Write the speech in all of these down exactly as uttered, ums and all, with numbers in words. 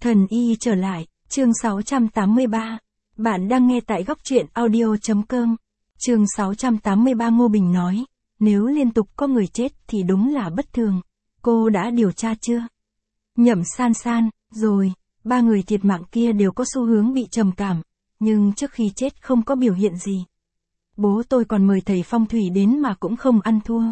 Thần y trở lại, chương sáu trăm tám mươi ba. Bạn đang nghe tại góc truyện audio chấm com. Chương sáu trăm tám mươi ba. Ngô Bình nói, nếu liên tục có người chết thì đúng là bất thường. Cô đã điều tra chưa? Nhậm San San, rồi, ba người thiệt mạng kia đều có xu hướng bị trầm cảm, nhưng trước khi chết không có biểu hiện gì. Bố tôi còn mời thầy phong thủy đến mà cũng không ăn thua.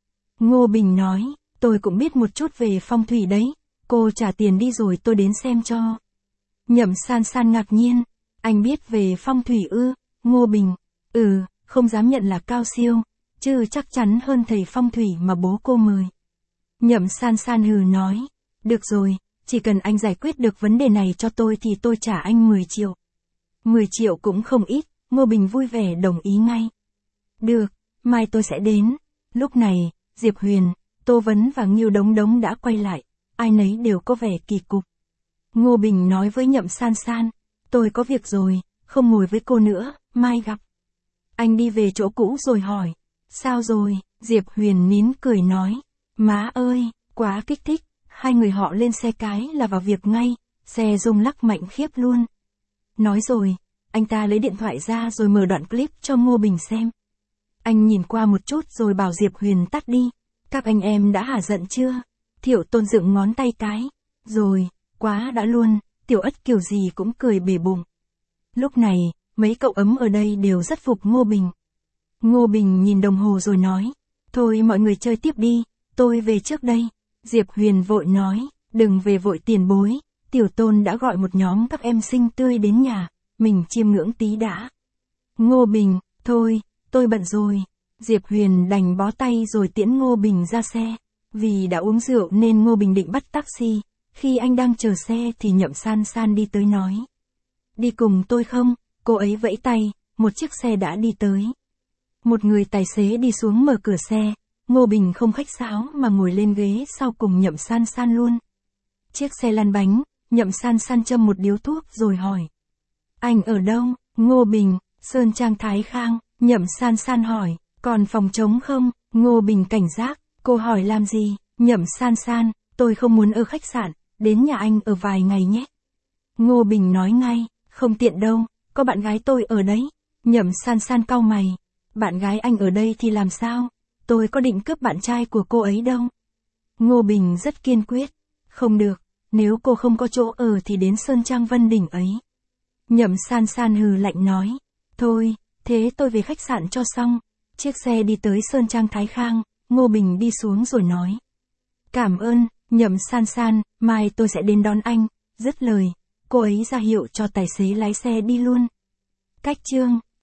Ngô Bình nói, tôi cũng biết một chút về phong thủy đấy, cô trả tiền đi rồi tôi đến xem cho. Nhậm San San ngạc nhiên, anh biết về phong thủy ư? Ngô Bình, ừ, không dám nhận là cao siêu, chứ chắc chắn hơn thầy phong thủy mà bố cô mời. Nhậm San San hừ nói, được rồi, chỉ cần anh giải quyết được vấn đề này cho tôi thì tôi trả anh mười triệu. mười triệu cũng không ít, Ngô Bình vui vẻ đồng ý ngay. Được, mai tôi sẽ đến. Lúc này, Diệp Huyền, Tô Vấn và Ngưu Đống Đống đã quay lại, ai nấy đều có vẻ kỳ cục. Ngô Bình nói với Nhậm San San, tôi có việc rồi, không ngồi với cô nữa, mai gặp. Anh đi về chỗ cũ rồi hỏi, sao rồi? Diệp Huyền nín cười nói, má ơi, quá kích thích. Hai người họ lên xe cái là vào việc ngay, xe rung lắc mạnh khiếp luôn. Nói rồi, anh ta lấy điện thoại ra rồi mở đoạn clip cho Ngô Bình xem. Anh nhìn qua một chút rồi bảo Diệp Huyền tắt đi. Các anh em đã hả giận chưa? Thiệu Tôn dựng ngón tay cái. Rồi, quá đã luôn, Tiểu Ất kiểu gì cũng cười bể bụng. Lúc này, mấy cậu ấm ở đây đều rất phục Ngô Bình. Ngô Bình nhìn đồng hồ rồi nói, thôi mọi người chơi tiếp đi, tôi về trước đây. Diệp Huyền vội nói, đừng về vội tiền bối, Tiểu Tôn đã gọi một nhóm các em xinh tươi đến nhà, mình chiêm ngưỡng tí đã. Ngô Bình, thôi, tôi bận rồi. Diệp Huyền đành bó tay rồi tiễn Ngô Bình ra xe. Vì đã uống rượu nên Ngô Bình định bắt taxi, khi anh đang chờ xe thì Nhậm San San đi tới nói. Đi cùng tôi không? Cô ấy vẫy tay, một chiếc xe đã đi tới. Một người tài xế đi xuống mở cửa xe. Ngô Bình không khách sáo mà ngồi lên ghế sau cùng Nhậm San San luôn. Chiếc xe lăn bánh, Nhậm San San châm một điếu thuốc rồi hỏi. Anh ở đâu? Ngô Bình, Sơn Trang Thái Khang. Nhậm San San hỏi, còn phòng trống không? Ngô Bình cảnh giác, cô hỏi làm gì? Nhậm San San, tôi không muốn ở khách sạn, đến nhà anh ở vài ngày nhé. Ngô Bình nói ngay, không tiện đâu, có bạn gái tôi ở đấy. Nhậm San San cau mày, bạn gái anh ở đây thì làm sao? Tôi có định cướp bạn trai của cô ấy đâu. Ngô Bình rất kiên quyết. Không được, nếu cô không có chỗ ở thì đến Sơn Trang Vân Đỉnh ấy. Nhậm San San hừ lạnh nói. Thôi, thế tôi về khách sạn cho xong. Chiếc xe đi tới Sơn Trang Thái Khang, Ngô Bình đi xuống rồi nói. Cảm ơn, Nhậm San San, mai tôi sẽ đến đón anh. Dứt lời, cô ấy ra hiệu cho tài xế lái xe đi luôn. Cách chương